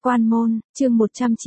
Quan môn, chương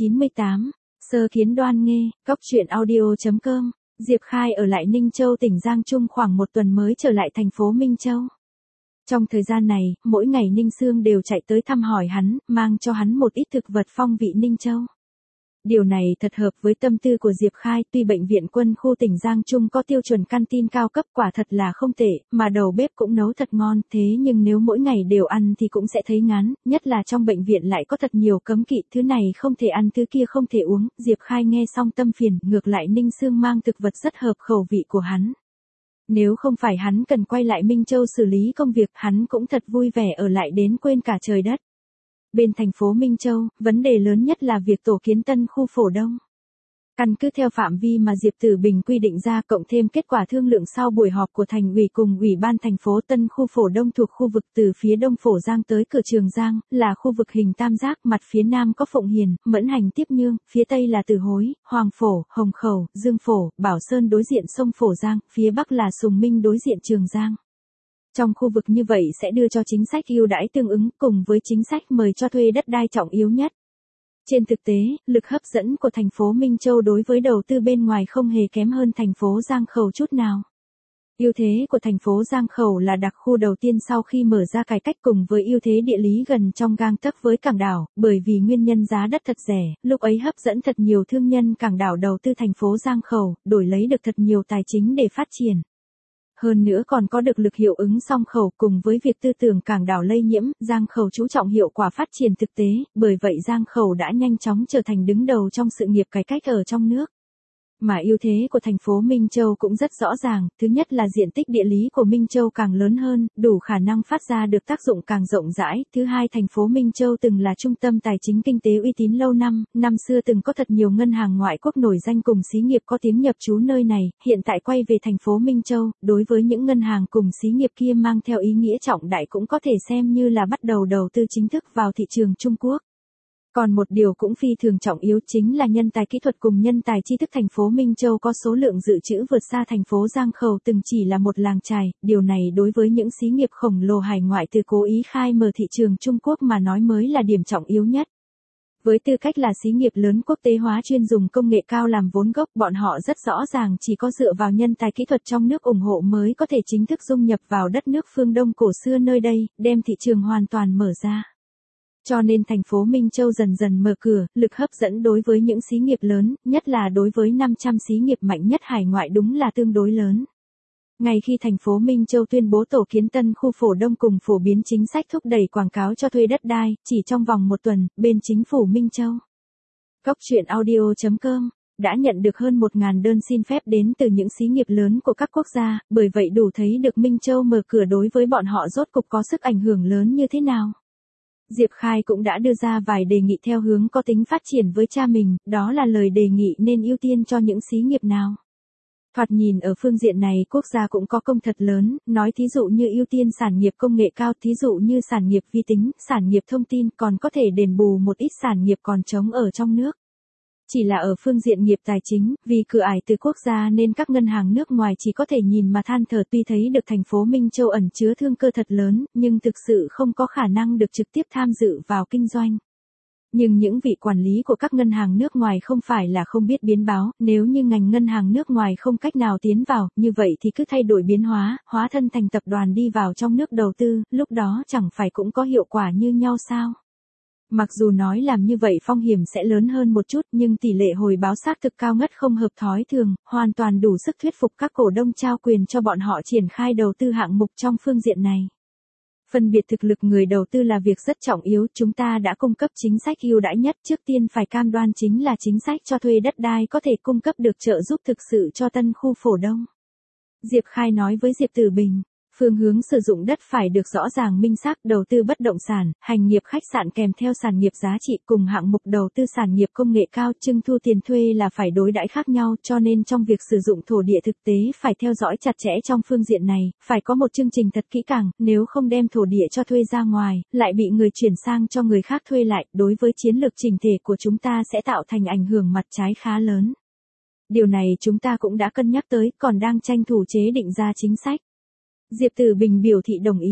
198, sơ kiến Đoan Nghê, Cóc truyện audio.com. Diệp Khai ở lại Ninh Châu tỉnh Giang Trung khoảng một tuần mới trở lại thành phố Minh Châu. Trong thời gian này, mỗi ngày Ninh Sương đều chạy tới thăm hỏi hắn, mang cho hắn một ít thực vật phong vị Ninh Châu. Điều này thật hợp với tâm tư của Diệp Khai, tuy bệnh viện quân khu tỉnh Giang Trung có tiêu chuẩn canteen cao cấp quả thật là không tệ, mà đầu bếp cũng nấu thật ngon, thế nhưng nếu mỗi ngày đều ăn thì cũng sẽ thấy ngán, nhất là trong bệnh viện lại có thật nhiều cấm kỵ, thứ này không thể ăn thứ kia không thể uống. Diệp Khai nghe xong tâm phiền, ngược lại Ninh Sương mang thực vật rất hợp khẩu vị của hắn. Nếu không phải hắn cần quay lại Minh Châu xử lý công việc, hắn cũng thật vui vẻ ở lại đến quên cả trời đất. Bên thành phố Minh Châu, vấn đề lớn nhất là việc tổ kiến tân khu Phổ Đông. Căn cứ theo phạm vi mà Diệp Tử Bình quy định ra cộng thêm kết quả thương lượng sau buổi họp của thành ủy cùng ủy ban thành phố, tân khu Phổ Đông thuộc khu vực từ phía đông Phổ Giang tới cửa Trường Giang, là khu vực hình tam giác, mặt phía nam có Phụng Hiền, Mẫn Hành Tiếp Nhương, phía tây là Từ Hối, Hoàng Phổ, Hồng Khẩu, Dương Phổ, Bảo Sơn đối diện sông Phổ Giang, phía bắc là Sùng Minh đối diện Trường Giang. Trong khu vực như vậy sẽ đưa cho chính sách ưu đãi tương ứng cùng với chính sách mời cho thuê đất đai trọng yếu nhất. Trên thực tế, lực hấp dẫn của thành phố Minh Châu đối với đầu tư bên ngoài không hề kém hơn thành phố Giang Khẩu chút nào. Ưu thế của thành phố Giang Khẩu là đặc khu đầu tiên sau khi mở ra cải cách cùng với ưu thế địa lý gần trong gang tấc với cảng đảo, bởi vì nguyên nhân giá đất thật rẻ, lúc ấy hấp dẫn thật nhiều thương nhân cảng đảo đầu tư thành phố Giang Khẩu, đổi lấy được thật nhiều tài chính để phát triển. Hơn nữa còn có được lực hiệu ứng song khẩu cùng với việc tư tưởng cảng đảo lây nhiễm, Giang Khẩu chú trọng hiệu quả phát triển thực tế, bởi vậy Giang Khẩu đã nhanh chóng trở thành đứng đầu trong sự nghiệp cải cách ở trong nước. Mà ưu thế của thành phố Minh Châu cũng rất rõ ràng, thứ nhất là diện tích địa lý của Minh Châu càng lớn hơn, đủ khả năng phát ra được tác dụng càng rộng rãi, thứ hai thành phố Minh Châu từng là trung tâm tài chính kinh tế uy tín lâu năm xưa từng có thật nhiều ngân hàng ngoại quốc nổi danh cùng xí nghiệp có tiếng nhập trú nơi này, hiện tại quay về thành phố Minh Châu, đối với những ngân hàng cùng xí nghiệp kia mang theo ý nghĩa trọng đại cũng có thể xem như là bắt đầu đầu tư chính thức vào thị trường Trung Quốc. Còn một điều cũng phi thường trọng yếu chính là nhân tài kỹ thuật cùng nhân tài tri thức. Thành phố Minh Châu có số lượng dự trữ vượt xa thành phố Giang Khẩu từng chỉ là một làng chài, điều này đối với những xí nghiệp khổng lồ hải ngoại từ cố ý khai mở thị trường Trung Quốc mà nói mới là điểm trọng yếu nhất. Với tư cách là xí nghiệp lớn quốc tế hóa chuyên dùng công nghệ cao làm vốn gốc, bọn họ rất rõ ràng chỉ có dựa vào nhân tài kỹ thuật trong nước ủng hộ mới có thể chính thức dung nhập vào đất nước phương Đông cổ xưa nơi đây, đem thị trường hoàn toàn mở ra. Cho nên thành phố Minh Châu dần dần mở cửa, lực hấp dẫn đối với những xí nghiệp lớn, nhất là đối với 500 xí nghiệp mạnh nhất hải ngoại đúng là tương đối lớn. Ngay khi thành phố Minh Châu tuyên bố tổ kiến tân khu Phổ Đông cùng phổ biến chính sách thúc đẩy quảng cáo cho thuê đất đai, chỉ trong vòng một tuần, bên chính phủ Minh Châu, Cóc truyện audio.com đã nhận được hơn 1.000 đơn xin phép đến từ những xí nghiệp lớn của các quốc gia, bởi vậy đủ thấy được Minh Châu mở cửa đối với bọn họ rốt cục có sức ảnh hưởng lớn như thế nào. Diệp Khai cũng đã đưa ra vài đề nghị theo hướng có tính phát triển với cha mình, đó là lời đề nghị nên ưu tiên cho những xí nghiệp nào. Thoạt nhìn ở phương diện này quốc gia cũng có công thật lớn, nói thí dụ như ưu tiên sản nghiệp công nghệ cao, thí dụ như sản nghiệp vi tính, sản nghiệp thông tin, còn có thể đền bù một ít sản nghiệp còn trống ở trong nước. Chỉ là ở phương diện nghiệp tài chính, vì cửa ải từ quốc gia nên các ngân hàng nước ngoài chỉ có thể nhìn mà than thở, tuy thấy được thành phố Minh Châu ẩn chứa thương cơ thật lớn, nhưng thực sự không có khả năng được trực tiếp tham dự vào kinh doanh. Nhưng những vị quản lý của các ngân hàng nước ngoài không phải là không biết biến báo, nếu như ngành ngân hàng nước ngoài không cách nào tiến vào, như vậy thì cứ thay đổi biến hóa thân thành tập đoàn đi vào trong nước đầu tư, lúc đó chẳng phải cũng có hiệu quả như nhau sao? Mặc dù nói làm như vậy phong hiểm sẽ lớn hơn một chút nhưng tỷ lệ hồi báo xác thực cao ngất không hợp thói thường, hoàn toàn đủ sức thuyết phục các cổ đông trao quyền cho bọn họ triển khai đầu tư hạng mục trong phương diện này. Phân biệt thực lực người đầu tư là việc rất trọng yếu, chúng ta đã cung cấp chính sách ưu đãi nhất, trước tiên phải cam đoan chính là chính sách cho thuê đất đai có thể cung cấp được trợ giúp thực sự cho tân khu Phổ Đông. Diệp Khai nói với Diệp Tử Bình. Phương hướng sử dụng đất phải được rõ ràng minh xác, đầu tư bất động sản, hành nghiệp khách sạn kèm theo sản nghiệp giá trị cùng hạng mục đầu tư sản nghiệp công nghệ cao, trưng thu tiền thuê là phải đối đãi khác nhau, cho nên trong việc sử dụng thổ địa thực tế phải theo dõi chặt chẽ trong phương diện này, phải có một chương trình thật kỹ càng, nếu không đem thổ địa cho thuê ra ngoài, lại bị người chuyển sang cho người khác thuê lại, đối với chiến lược chỉnh thể của chúng ta sẽ tạo thành ảnh hưởng mặt trái khá lớn. Điều này chúng ta cũng đã cân nhắc tới, còn đang tranh thủ chế định ra chính sách. Diệp Tử Bình biểu thị đồng ý.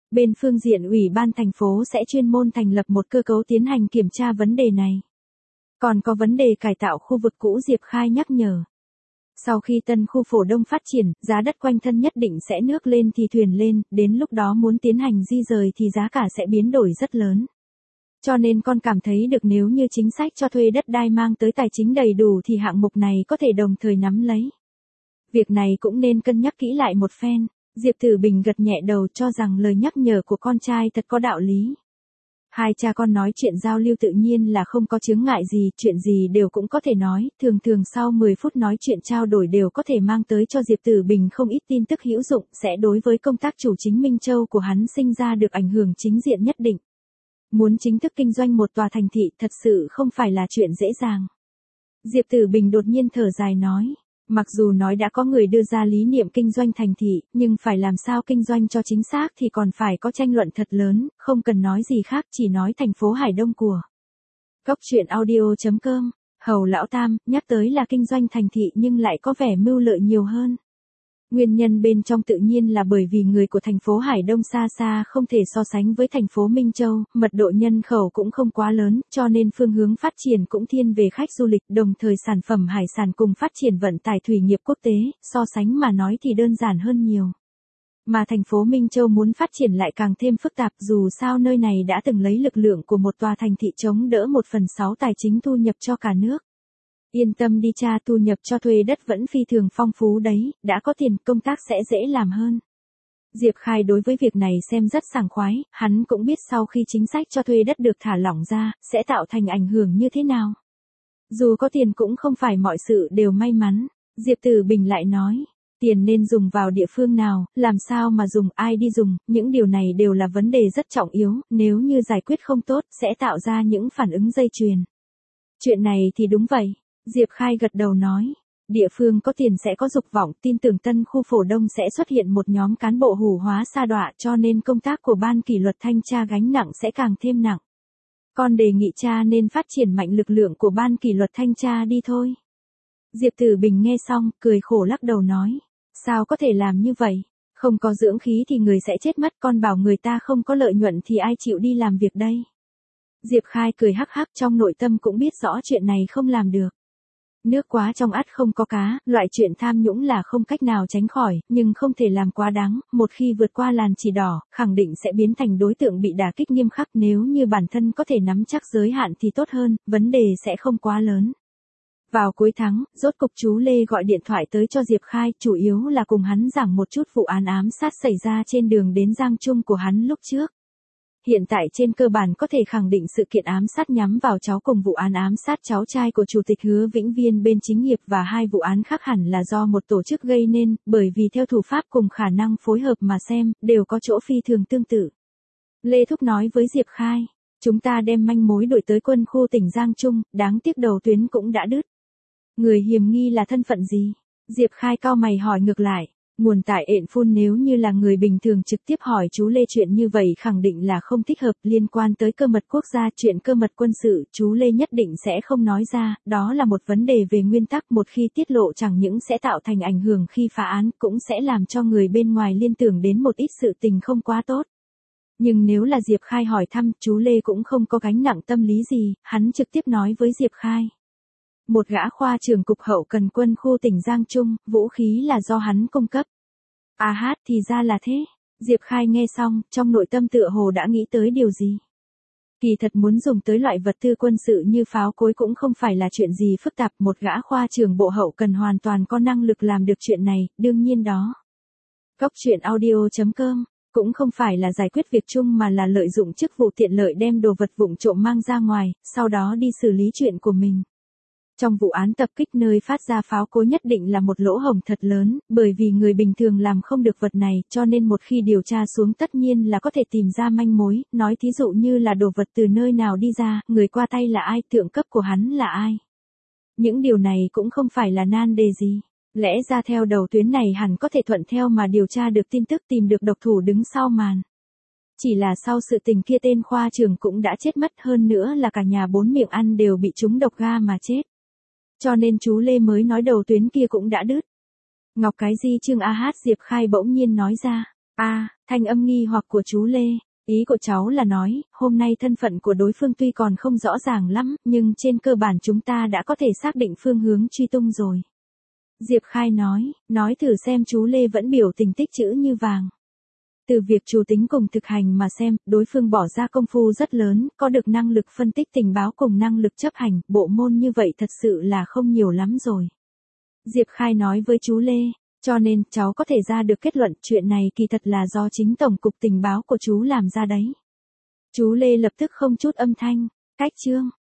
Bên phương diện Ủy ban thành phố sẽ chuyên môn thành lập một cơ cấu tiến hành kiểm tra vấn đề này. Còn có vấn đề cải tạo khu vực cũ Diệp Khai nhắc nhở. Sau khi tân khu phổ đông phát triển, giá đất quanh thân nhất định sẽ nước lên thì thuyền lên, đến lúc đó muốn tiến hành di rời thì giá cả sẽ biến đổi rất lớn. Cho nên con cảm thấy được nếu như chính sách cho thuê đất đai mang tới tài chính đầy đủ thì hạng mục này có thể đồng thời nắm lấy. Việc này cũng nên cân nhắc kỹ lại một phen. Diệp Tử Bình gật nhẹ đầu cho rằng lời nhắc nhở của con trai thật có đạo lý. Hai cha con nói chuyện giao lưu tự nhiên là không có chướng ngại gì, chuyện gì đều cũng có thể nói, thường sau 10 phút nói chuyện trao đổi đều có thể mang tới cho Diệp Tử Bình không ít tin tức hữu dụng, sẽ đối với công tác chủ chính Minh Châu của hắn sinh ra được ảnh hưởng chính diện nhất định. Muốn chính thức kinh doanh một tòa thành thị thật sự không phải là chuyện dễ dàng. Diệp Tử Bình đột nhiên thở dài nói. Mặc dù nói đã có người đưa ra lý niệm kinh doanh thành thị, nhưng phải làm sao kinh doanh cho chính xác thì còn phải có tranh luận thật lớn, không cần nói gì khác chỉ nói thành phố Hải Đông của. Cốc truyện audio.com, Hầu Lão Tam, nhắc tới là kinh doanh thành thị nhưng lại có vẻ mưu lợi nhiều hơn. Nguyên nhân bên trong tự nhiên là bởi vì người của thành phố Hải Đông xa xa không thể so sánh với thành phố Minh Châu, mật độ nhân khẩu cũng không quá lớn, cho nên phương hướng phát triển cũng thiên về khách du lịch, đồng thời sản phẩm hải sản cùng phát triển vận tải thủy nghiệp quốc tế, so sánh mà nói thì đơn giản hơn nhiều. Mà thành phố Minh Châu muốn phát triển lại càng thêm phức tạp dù sao nơi này đã từng lấy lực lượng của một tòa thành thị chống đỡ 1/6 tài chính thu nhập cho cả nước. Yên tâm đi cha, thu nhập cho thuê đất vẫn phi thường phong phú đấy, đã có tiền công tác sẽ dễ làm hơn. Diệp Khai đối với việc này xem rất sảng khoái, hắn cũng biết sau khi chính sách cho thuê đất được thả lỏng ra, sẽ tạo thành ảnh hưởng như thế nào. Dù có tiền cũng không phải mọi sự đều may mắn, Diệp Tử Bình lại nói. Tiền nên dùng vào địa phương nào, làm sao mà dùng, ai đi dùng, những điều này đều là vấn đề rất trọng yếu, nếu như giải quyết không tốt, sẽ tạo ra những phản ứng dây chuyền. Chuyện này thì đúng vậy. Diệp Khai gật đầu nói, địa phương có tiền sẽ có dục vọng, tin tưởng tân khu phổ đông sẽ xuất hiện một nhóm cán bộ hủ hóa sa đọa cho nên công tác của ban kỷ luật thanh tra gánh nặng sẽ càng thêm nặng. Con đề nghị cha nên phát triển mạnh lực lượng của ban kỷ luật thanh tra đi thôi. Diệp Tử Bình nghe xong, cười khổ lắc đầu nói, sao có thể làm như vậy, không có dưỡng khí thì người sẽ chết mất, con bảo người ta không có lợi nhuận thì ai chịu đi làm việc đây. Diệp Khai cười hắc hắc, trong nội tâm cũng biết rõ chuyện này không làm được. Nước quá trong ắt không có cá, loại chuyện tham nhũng là không cách nào tránh khỏi, nhưng không thể làm quá đáng, một khi vượt qua làn chỉ đỏ, khẳng định sẽ biến thành đối tượng bị đả kích nghiêm khắc, nếu như bản thân có thể nắm chắc giới hạn thì tốt hơn, vấn đề sẽ không quá lớn. Vào cuối tháng, rốt cục chú Lê gọi điện thoại tới cho Diệp Khai, chủ yếu là cùng hắn giảng một chút vụ án ám sát xảy ra trên đường đến Giang Trung của hắn lúc trước. Hiện tại trên cơ bản có thể khẳng định sự kiện ám sát nhắm vào cháu cùng vụ án ám sát cháu trai của Chủ tịch Hứa Vĩnh Viên bên chính nghiệp và hai vụ án khác hẳn là do một tổ chức gây nên, bởi vì theo thủ pháp cùng khả năng phối hợp mà xem, đều có chỗ phi thường tương tự. Lê Thúc nói với Diệp Khai, chúng ta đem manh mối đuổi tới quân khu tỉnh Giang Trung, đáng tiếc đầu tuyến cũng đã đứt. Người hiểm nghi là thân phận gì? Diệp Khai cau mày hỏi ngược lại. Nguồn tại ện phun nếu như là người bình thường trực tiếp hỏi chú Lê chuyện như vậy khẳng định là không thích hợp, liên quan tới cơ mật quốc gia, chuyện cơ mật quân sự, chú Lê nhất định sẽ không nói ra, đó là một vấn đề về nguyên tắc, một khi tiết lộ chẳng những sẽ tạo thành ảnh hưởng khi phá án, cũng sẽ làm cho người bên ngoài liên tưởng đến một ít sự tình không quá tốt. Nhưng nếu là Diệp Khai hỏi thăm, chú Lê cũng không có gánh nặng tâm lý gì, hắn trực tiếp nói với Diệp Khai. Một gã khoa trưởng cục hậu cần quân khu tỉnh Giang Trung, vũ khí là do hắn cung cấp. Thì ra là thế. Diệp Khai nghe xong, trong nội tâm tựa hồ đã nghĩ tới điều gì. Kỳ thật muốn dùng tới loại vật tư quân sự như pháo cối cũng không phải là chuyện gì phức tạp, một gã khoa trưởng bộ hậu cần hoàn toàn có năng lực làm được chuyện này, đương nhiên đó. Cốc truyện audio.com, cũng không phải là giải quyết việc chung mà là lợi dụng chức vụ tiện lợi đem đồ vật vụng trộm mang ra ngoài, sau đó đi xử lý chuyện của mình. Trong vụ án tập kích nơi phát ra pháo cối nhất định là một lỗ hổng thật lớn, bởi vì người bình thường làm không được vật này, cho nên một khi điều tra xuống tất nhiên là có thể tìm ra manh mối, nói thí dụ như là đồ vật từ nơi nào đi ra, người qua tay là ai, thượng cấp của hắn là ai. Những điều này cũng không phải là nan đề gì. Lẽ ra theo đầu tuyến này hẳn có thể thuận theo mà điều tra được tin tức, tìm được độc thủ đứng sau màn. Chỉ là sau sự tình kia tên khoa trưởng cũng đã chết mất, hơn nữa là cả nhà bốn miệng ăn đều bị trúng độc ga mà chết. Cho nên chú Lê mới nói đầu tuyến kia cũng đã đứt. Ngọc cái gì Trương Diệp Khai bỗng nhiên nói ra. Thanh âm nghi hoặc của chú Lê. Ý của cháu là nói, hôm nay thân phận của đối phương tuy còn không rõ ràng lắm, nhưng trên cơ bản chúng ta đã có thể xác định phương hướng truy tung rồi. Diệp Khai nói thử xem. Chú Lê vẫn biểu tình tích chữ như vàng. Từ việc chủ tính cùng thực hành mà xem, đối phương bỏ ra công phu rất lớn, có được năng lực phân tích tình báo cùng năng lực chấp hành, bộ môn như vậy thật sự là không nhiều lắm rồi. Diệp Khai nói với chú Lê, cho nên cháu có thể ra được kết luận chuyện này kỳ thật là do chính Tổng cục Tình báo của chú làm ra đấy. Chú Lê lập tức không chút âm thanh, cách chương.